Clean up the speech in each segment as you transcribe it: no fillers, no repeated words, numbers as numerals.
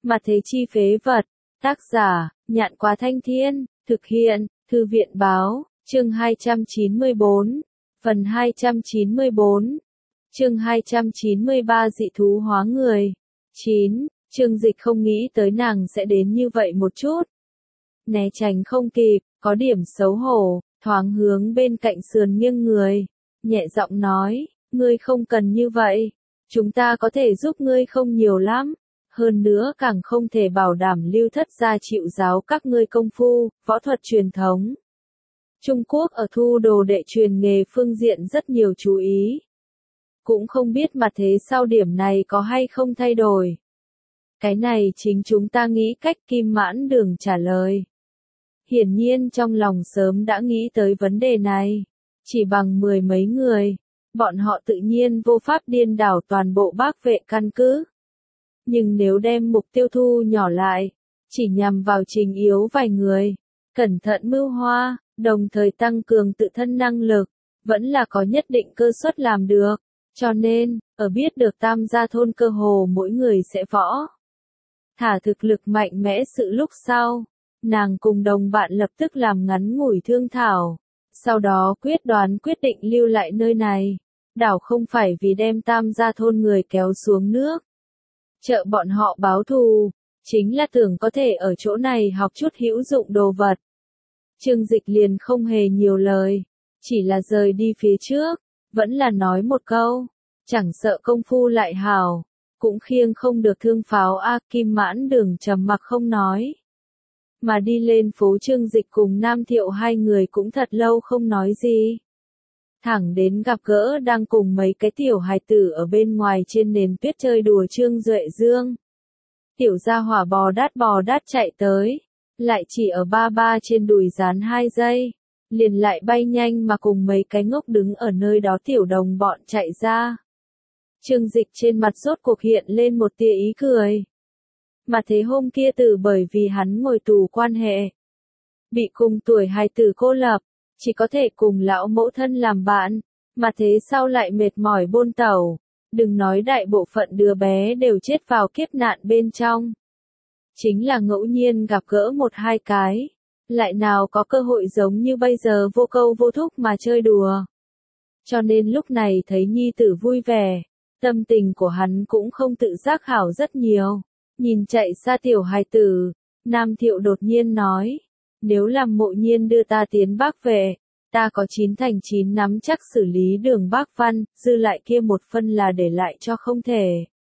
Mà thế chi phế vật. Tác giả, Nhạn Quá Thanh Thiên, thực hiện, Thư viện Báo, chương 294, phần 294, chương 293 dị thú hóa người. 9. Trương Dịch không nghĩ tới nàng sẽ đến như vậy một chút. Né tránh không kịp, có điểm xấu hổ, thoáng hướng bên cạnh sườn nghiêng người, nhẹ giọng nói, ngươi không cần như vậy, chúng ta có thể giúp ngươi không nhiều lắm, hơn nữa càng không thể bảo đảm Lưu Thất gia chịu giáo các ngươi công phu, võ thuật truyền thống. Trung Quốc ở thu đồ đệ truyền nghề phương diện rất nhiều chú ý. Cũng không biết mà thế sau điểm này có hay không thay đổi. Cái này chính chúng ta nghĩ cách. Kim Mãn Đường trả lời. Hiển nhiên trong lòng sớm đã nghĩ tới vấn đề này. Chỉ bằng 10 mấy người, bọn họ tự nhiên vô pháp điên đảo toàn bộ Bác Vệ căn cứ. Nhưng nếu đem mục tiêu thu nhỏ lại, chỉ nhằm vào trình yếu vài người, cẩn thận mưu hoa, đồng thời tăng cường tự thân năng lực, vẫn là có nhất định cơ suất làm được. Cho nên, ở biết được Tam gia thôn cơ hồ mỗi người sẽ võ thả thực lực mạnh mẽ sự lúc sau, nàng cùng đồng bạn lập tức làm ngắn ngủi thương thảo, sau đó quyết định lưu lại nơi này, đảo không phải vì đem Tam gia thôn người kéo xuống nước, trợ bọn họ báo thù, chính là tưởng có thể ở chỗ này học chút hữu dụng đồ vật. Trương Dịch liền không hề nhiều lời, chỉ là rời đi phía trước, vẫn là nói một câu, chẳng sợ công phu lại hảo, cũng khiêng không được thương pháo a. Kim Mãn Đường trầm mặc không nói. Mà đi lên phố Trương Dịch cùng Nam Thiệu hai người cũng thật lâu không nói gì. Thẳng đến gặp gỡ đang cùng mấy cái tiểu hài tử ở bên ngoài trên nền tuyết chơi đùa Trương Duệ Dương. Tiểu gia hỏa bò đát chạy tới, lại chỉ ở ba trên đùi dán 2 giây, liền lại bay nhanh mà cùng mấy cái ngốc đứng ở nơi đó tiểu đồng bọn chạy ra. Trương Dịch trên mặt rốt cuộc hiện lên một tia ý cười. Mà thế hôm kia bởi vì hắn ngồi tù quan hệ, bị cùng tuổi hài tử cô lập, chỉ có thể cùng lão mẫu thân làm bạn, mà thế sau lại mệt mỏi buôn tẩu, đừng nói đại bộ phận đứa bé đều chết vào kiếp nạn bên trong. Chính là ngẫu nhiên gặp gỡ 1-2 cái, lại nào có cơ hội giống như bây giờ vô câu vô thúc mà chơi đùa. Cho nên lúc này thấy nhi tử vui vẻ, tâm tình của hắn cũng không tự giác hảo rất nhiều. Nhìn chạy xa tiểu hài tử, Nam Thiệu đột nhiên nói, nếu làm Mộ Nhiên đưa ta tiến Bác Vệ, ta có 9 thành 9 nắm chắc xử lý Đường Bác Văn, dư lại kia một phân là để lại cho không thể.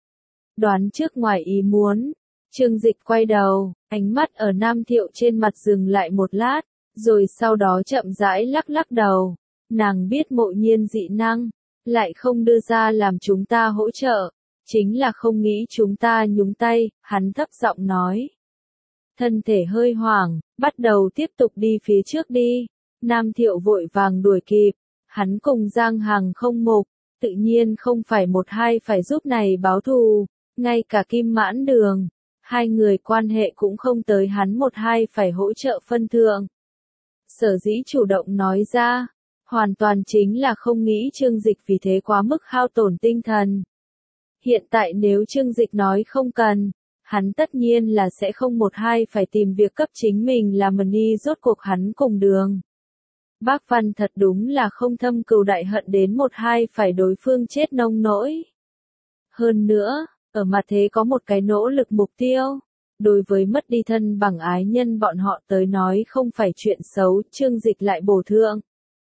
Đoán trước ngoài ý muốn, Trương Dịch quay đầu, ánh mắt ở Nam Thiệu trên mặt dừng lại một lát, rồi sau đó chậm rãi lắc đầu, nàng biết Mộ Nhiên dị năng, lại không đưa ra làm chúng ta hỗ trợ, chính là không nghĩ chúng ta nhúng tay, hắn thấp giọng nói. Thân thể hơi hoảng, bắt đầu tiếp tục đi phía trước đi, Nam Thiệu vội vàng đuổi kịp, hắn cùng Giang Hằng không mục, tự nhiên không phải 1-2 phải giúp này báo thù, ngay cả Kim Mãn Đường, hai người quan hệ cũng không tới hắn 1-2 phải hỗ trợ phân thượng. Sở dĩ chủ động nói ra, hoàn toàn chính là không nghĩ Trương Dịch vì thế quá mức hao tổn tinh thần. Hiện tại nếu Trương Dịch nói không cần, hắn tất nhiên là sẽ không 1-2 phải tìm việc cấp chính mình làm ni. Rốt cuộc hắn cùng Đường Bác Văn thật đúng là không thâm cừu đại hận đến 1-2 phải đối phương chết nông nỗi. Hơn nữa, ở mặt thế có một cái nỗ lực mục tiêu. Đối với mất đi thân bằng ái nhân bọn họ tới nói không phải chuyện xấu, Trương Dịch lại bổ thượng.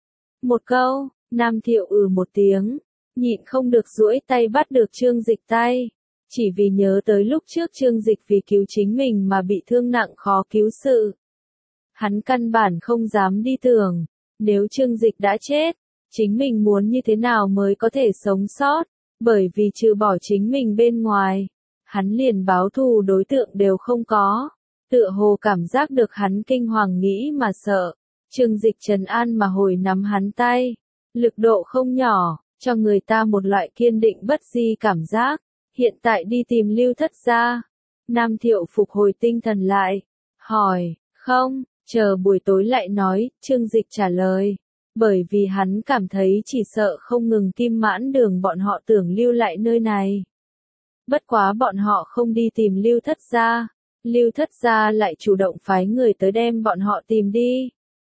Một câu, Nam Thiệu một tiếng, nhịn không được duỗi tay bắt được Trương Dịch tay. Chỉ vì nhớ tới lúc trước Trương Dịch vì cứu chính mình mà bị thương nặng khó cứu sự. Hắn căn bản không dám đi tưởng, nếu Trương Dịch đã chết, chính mình muốn như thế nào mới có thể sống sót, bởi vì trừ bỏ chính mình bên ngoài, hắn liền báo thù đối tượng đều không có, tựa hồ cảm giác được hắn kinh hoàng nghĩ mà sợ. Trương Dịch trấn an mà hồi nắm hắn tay, lực độ không nhỏ, cho người ta một loại kiên định bất di cảm giác. Hiện tại đi tìm Lưu Thất gia. Nam Thiệu phục hồi tinh thần lại, hỏi, không, chờ buổi tối lại nói, Trương Dịch trả lời, bởi vì hắn cảm thấy chỉ sợ không ngừng Kim Mãn Đường bọn họ tưởng lưu lại nơi này. Bất quá bọn họ không đi tìm Lưu Thất gia, Lưu Thất gia lại chủ động phái người tới đem bọn họ tìm đi.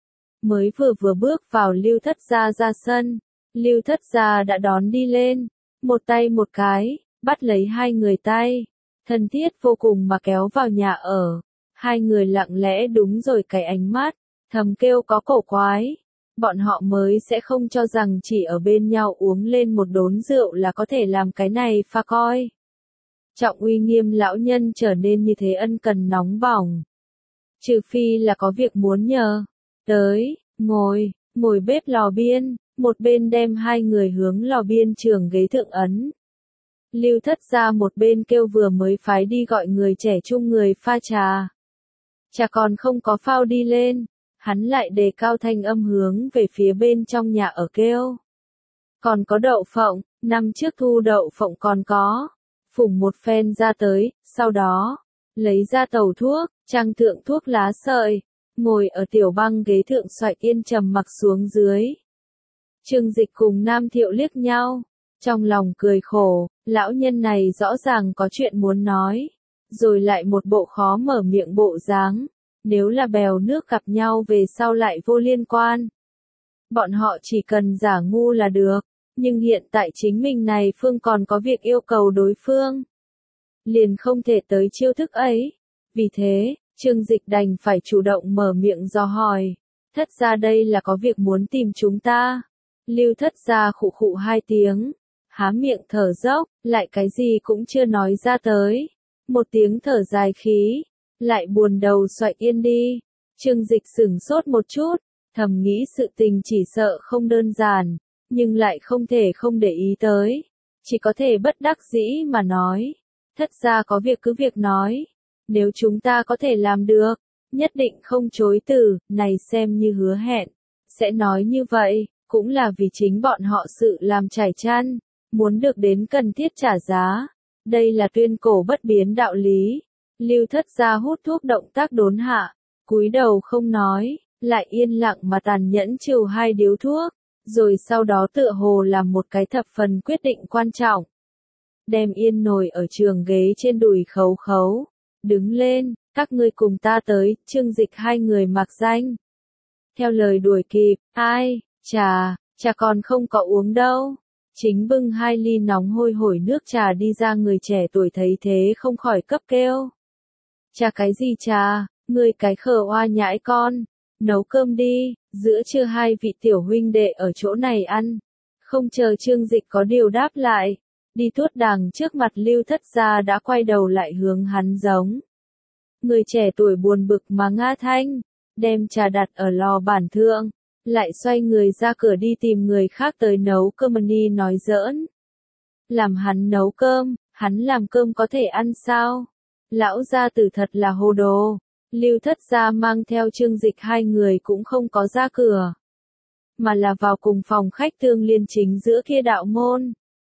Mới vừa bước vào Lưu Thất gia ra sân, Lưu Thất gia đã đón đi lên, một tay một cái, bắt lấy hai người tay, thân thiết vô cùng mà kéo vào nhà ở. Hai người lặng lẽ đúng rồi cái ánh mắt, thầm kêu có cổ quái. Bọn họ mới sẽ không cho rằng chỉ ở bên nhau uống lên một đốn rượu là có thể làm cái này pha coi. Trọng uy nghiêm lão nhân trở nên như thế ân cần nóng bỏng. Trừ phi là có việc muốn nhờ. Tới, ngồi bếp lò biên, một bên đem hai người hướng lò biên trường ghế thượng ấn. Lưu Thất gia một bên kêu vừa mới phái đi gọi người trẻ trung người pha trà. Trà còn không có phao đi lên, hắn lại đề cao thanh âm hướng về phía bên trong nhà ở kêu. Còn có đậu phộng, năm trước thu đậu phộng còn có. Phủng một phen ra tới, sau đó, lấy ra tàu thuốc, trang thượng thuốc lá sợi, ngồi ở tiểu băng ghế thượng xoạch yên trầm mặc xuống dưới. Trương Dịch cùng Nam Thiệu liếc nhau, trong lòng cười khổ, lão nhân này rõ ràng có chuyện muốn nói, rồi lại một bộ khó mở miệng bộ dáng, nếu là bèo nước gặp nhau về sau lại vô liên quan. Bọn họ chỉ cần giả ngu là được, nhưng hiện tại chính mình này phương còn có việc yêu cầu đối phương. Liền không thể tới chiêu thức ấy. Vì thế, Trương Dịch đành phải chủ động mở miệng dò hỏi. Thất gia đây là có việc muốn tìm chúng ta. Lưu Thất gia khụ khụ hai tiếng, há miệng thở dốc, lại cái gì cũng chưa nói ra tới. Một tiếng thở dài khí, lại buồn đầu xoạch yên đi. Trương Dịch sửng sốt một chút, thầm nghĩ sự tình chỉ sợ không đơn giản, nhưng lại không thể không để ý tới. Chỉ có thể bất đắc dĩ mà nói. Thất gia có việc cứ việc nói. Nếu chúng ta có thể làm được, nhất định không chối từ, này xem như hứa hẹn. Sẽ nói như vậy, cũng là vì chính bọn họ sự làm trải chăn, muốn được đến cần thiết trả giá. Đây là tuyên cổ bất biến đạo lý. Lưu Thất gia hút thuốc động tác đốn hạ, cúi đầu không nói, lại yên lặng mà tàn nhẫn trừ hai điếu thuốc, rồi sau đó tựa hồ làm một cái thập phần quyết định quan trọng. Đem yên ngồi ở trường ghế trên đùi khấu khấu, đứng lên, các ngươi cùng ta tới, Trương Dịch hai người mặc danh. Theo lời đuổi kịp, ai, trà còn không có uống đâu. Chính bưng hai ly nóng hôi hổi nước trà đi ra người trẻ tuổi thấy thế không khỏi cấp kêu. Trà cái gì trà, ngươi cái khờ oa nhãi con, nấu cơm đi, giữa trưa hai vị tiểu huynh đệ ở chỗ này ăn. Không chờ Trương Dịch có điều đáp lại, đi tuốt đàng trước mặt Lưu Thất gia đã quay đầu lại hướng hắn giống. Người trẻ tuổi buồn bực mà ngã thanh, đem trà đặt ở lò bản thượng, lại xoay người ra cửa đi tìm người khác tới nấu cơm đi nói giỡn. Làm hắn nấu cơm, hắn làm cơm có thể ăn sao? Lão gia tử thật là hồ đồ. Lưu Thất gia mang theo Trương Dịch hai người cũng không có ra cửa, mà là vào cùng phòng khách tương liên chính giữa kia đạo môn.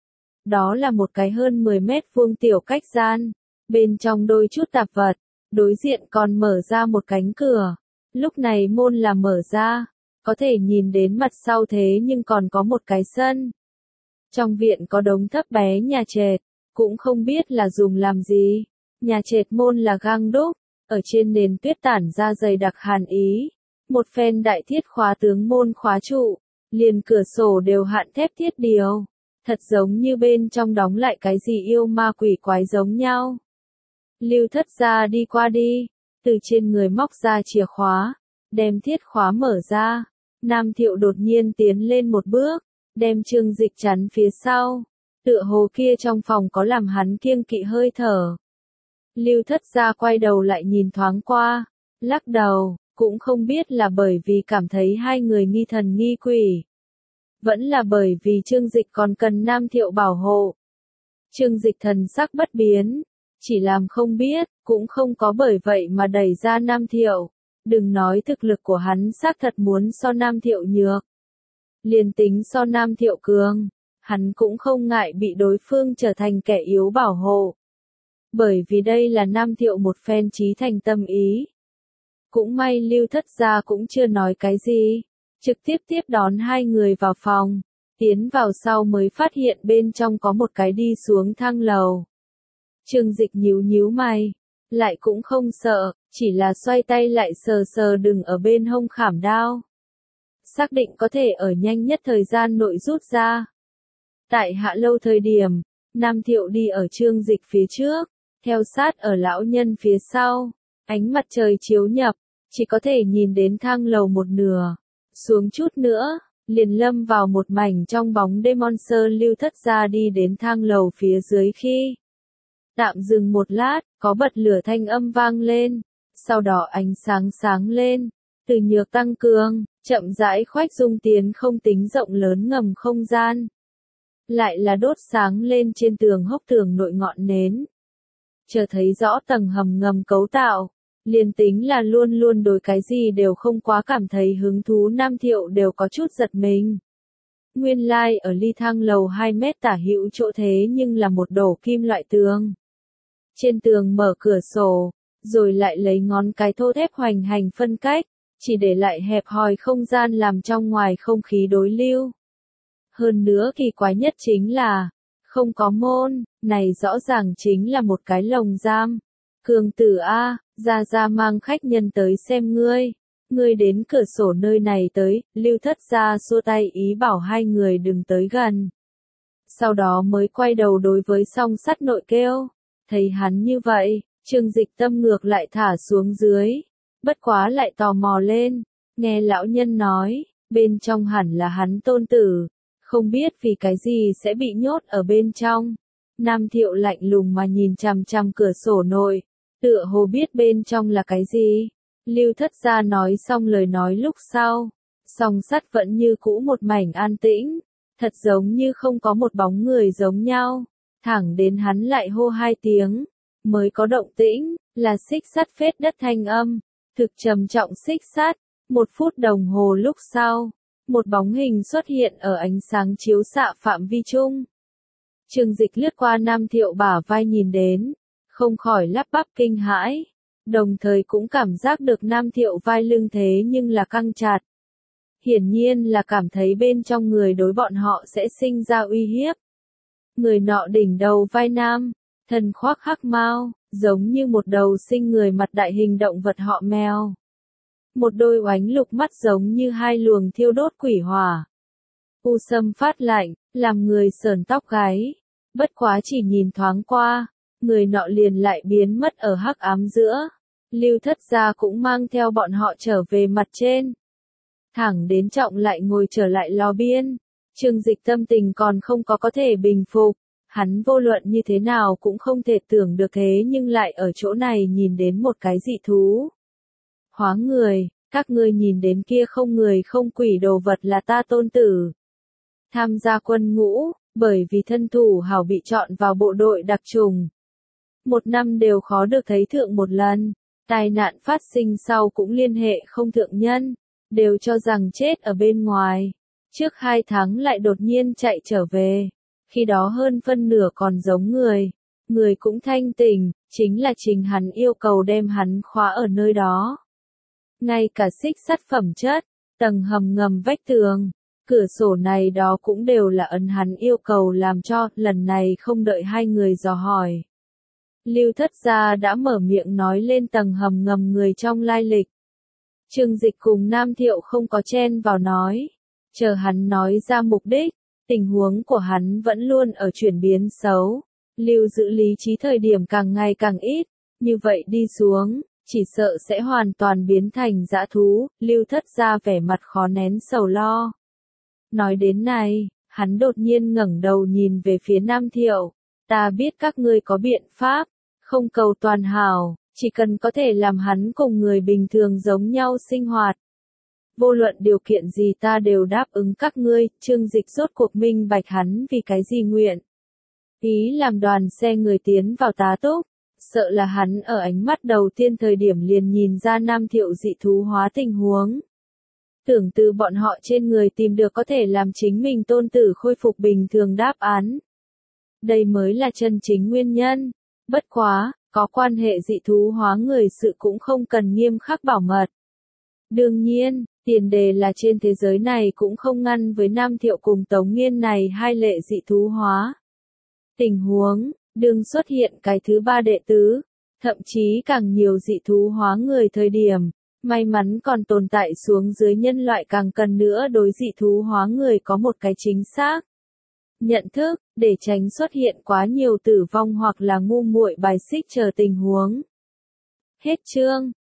Đó là một cái hơn 10 mét vuông tiểu cách gian, bên trong đôi chút tạp vật, đối diện còn mở ra một cánh cửa. Lúc này môn là mở ra, có thể nhìn đến mặt sau thế nhưng còn có một cái sân. Trong viện có đống thấp bé nhà trệt, cũng không biết là dùng làm gì. Nhà trệt môn là gang đúc, ở trên nền tuyết tản ra dày đặc hàn ý. Một phen đại thiết khóa tướng môn khóa trụ, liền cửa sổ đều hạn thép thiết điều. Thật giống như bên trong đóng lại cái gì yêu ma quỷ quái giống nhau. Lưu Thất gia đi qua đi, từ trên người móc ra chìa khóa, đem thiết khóa mở ra. Nam Thiệu đột nhiên tiến lên một bước, đem Trương Dịch chắn phía sau. Tựa hồ kia trong phòng có làm hắn kiêng kỵ hơi thở. Lưu Thất gia quay đầu lại nhìn thoáng qua, lắc đầu, cũng không biết là bởi vì cảm thấy hai người nghi thần nghi quỷ. Vẫn là bởi vì Trương Dịch còn cần Nam Thiệu bảo hộ. Trương Dịch thần sắc bất biến, chỉ làm không biết, cũng không có bởi vậy mà đẩy ra Nam Thiệu. Đừng nói thực lực của hắn xác thật muốn so Nam Thiệu nhược. Liền tính so Nam Thiệu cường, hắn cũng không ngại bị đối phương trở thành kẻ yếu bảo hộ. Bởi vì đây là Nam Thiệu một phen chí thành tâm ý. Cũng may Lưu Thất gia cũng chưa nói cái gì, trực tiếp tiếp đón hai người vào phòng, tiến vào sau mới phát hiện bên trong có một cái đi xuống thang lầu. Trương Dịch nhíu nhíu mày, lại cũng không sợ, chỉ là xoay tay lại sờ sờ đừng ở bên hông khảm đao. Xác định có thể ở nhanh nhất thời gian nội rút ra. Tại Hạ Lâu thời điểm, Nam Thiệu đi ở Trương Dịch phía trước, theo sát ở lão nhân phía sau, ánh mặt trời chiếu nhập, chỉ có thể nhìn đến thang lầu một nửa, xuống chút nữa, liền lâm vào một mảnh trong bóng đêm. Monster Lưu Thất Gia đi đến thang lầu phía dưới khi tạm dừng một lát, có bật lửa thanh âm vang lên, sau đó ánh sáng sáng lên, từ nhược tăng cường, chậm rãi khoách dung tiến không tính rộng lớn ngầm không gian. Lại là đốt sáng lên trên tường hốc tường nội ngọn nến. Chờ thấy rõ tầng hầm ngầm cấu tạo, liền tính là luôn luôn đối cái gì đều không quá cảm thấy hứng thú Nam Thiệu đều có chút giật mình. Nguyên lai ở ly thang lầu 2 mét tả hữu chỗ thế nhưng là một đổ kim loại tường. Trên tường mở cửa sổ, rồi lại lấy ngón cái thô thép hoành hành phân cách, chỉ để lại hẹp hòi không gian làm trong ngoài không khí đối lưu. Hơn nữa kỳ quái nhất chính là, không có môn, này rõ ràng chính là một cái lồng giam. Cường tử A, ra mang khách nhân tới xem ngươi. Ngươi đến cửa sổ nơi này tới, Lưu Thất Gia xua tay ý bảo hai người đừng tới gần. Sau đó mới quay đầu đối với song sắt nội kêu. Thấy hắn như vậy, Trương Dịch tâm ngược lại thả xuống dưới. Bất quá lại tò mò lên, nghe lão nhân nói, bên trong hẳn là hắn tôn tử. Không biết vì cái gì sẽ bị nhốt ở bên trong. Nam Thiệu lạnh lùng mà nhìn chằm chằm cửa sổ nội, tựa hồ biết bên trong là cái gì. Lưu Thất Gia nói xong lời nói lúc sau, song sắt vẫn như cũ một mảnh an tĩnh, thật giống như không có một bóng người giống nhau. Thẳng đến hắn lại hô 2 tiếng, mới có động tĩnh, là xích sắt phết đất thanh âm, thực trầm trọng xích sắt. 1 phút đồng hồ lúc sau, một bóng hình xuất hiện ở ánh sáng chiếu xạ phạm vi chung. Trương Dịch lướt qua Nam Thiệu bả vai nhìn đến, không khỏi lắp bắp kinh hãi, đồng thời cũng cảm giác được Nam Thiệu vai lưng thế nhưng là căng chặt. Hiển nhiên là cảm thấy bên trong người đối bọn họ sẽ sinh ra uy hiếp. Người nọ đỉnh đầu vai nam, thân khoác hắc mao, giống như một đầu sinh người mặt đại hình động vật họ mèo. Một đôi oánh lục mắt giống như 2 luồng thiêu đốt quỷ hỏa. U sâm phát lạnh, làm người sờn tóc gáy. Bất quá chỉ nhìn thoáng qua, người nọ liền lại biến mất ở hắc ám giữa. Lưu Thất Gia cũng mang theo bọn họ trở về mặt trên. Thẳng đến trọng lại ngồi trở lại lò biên. Trương Dịch tâm tình còn không có thể bình phục. Hắn vô luận như thế nào cũng không thể tưởng được thế nhưng lại ở chỗ này nhìn đến một cái dị thú. Hóa người, các ngươi nhìn đến kia không người không quỷ đồ vật là ta tôn tử. Tham gia quân ngũ, bởi vì thân thủ hảo bị chọn vào bộ đội đặc trùng. 1 năm đều khó được thấy thượng một lần, tai nạn phát sinh sau cũng liên hệ không thượng nhân, đều cho rằng chết ở bên ngoài. Trước 2 tháng lại đột nhiên chạy trở về, khi đó hơn phân nửa còn giống người cũng thanh tỉnh, chính là Trình hắn yêu cầu đem hắn khóa ở nơi đó. Ngay cả xích sắt phẩm chất, tầng hầm ngầm vách tường, cửa sổ này đó cũng đều là ấn hắn yêu cầu làm cho, lần này không đợi hai người dò hỏi. Lưu Thất Gia đã mở miệng nói lên tầng hầm ngầm người trong lai lịch. Trương Dịch cùng Nam Thiệu không có chen vào nói, chờ hắn nói ra mục đích, tình huống của hắn vẫn luôn ở chuyển biến xấu. Lưu giữ lý trí thời điểm càng ngày càng ít, như vậy đi xuống, chỉ sợ sẽ hoàn toàn biến thành dã thú. Lưu Thất Gia vẻ mặt khó nén sầu lo. Nói đến này, hắn đột nhiên ngẩng đầu nhìn về phía Nam Thiệu. Ta biết các ngươi có biện pháp, không cầu toàn hảo, chỉ cần có thể làm hắn cùng người bình thường giống nhau sinh hoạt. Vô luận điều kiện gì ta đều đáp ứng các ngươi. Trương Dịch rốt cuộc minh bạch hắn vì cái gì nguyện. Ý làm đoàn xe người tiến vào tá túc, sợ là hắn ở ánh mắt đầu tiên thời điểm liền nhìn ra Nam Thiệu dị thú hóa tình huống. Tưởng từ bọn họ trên người tìm được có thể làm chính mình tôn tử khôi phục bình thường đáp án. Đây mới là chân chính nguyên nhân. Bất quá, có quan hệ dị thú hóa người sự cũng không cần nghiêm khắc bảo mật. Đương nhiên, tiền đề là trên thế giới này cũng không ngăn với Nam Thiệu cùng Tống Nghiên này 2 lệ dị thú hóa. Tình huống, đừng xuất hiện cái thứ ba đệ tứ, thậm chí càng nhiều dị thú hóa người thời điểm, may mắn còn tồn tại xuống dưới nhân loại càng cần nữa đối dị thú hóa người có một cái chính xác nhận thức, để tránh xuất hiện quá nhiều tử vong hoặc là ngu muội bài xích chờ tình huống. Hết chương.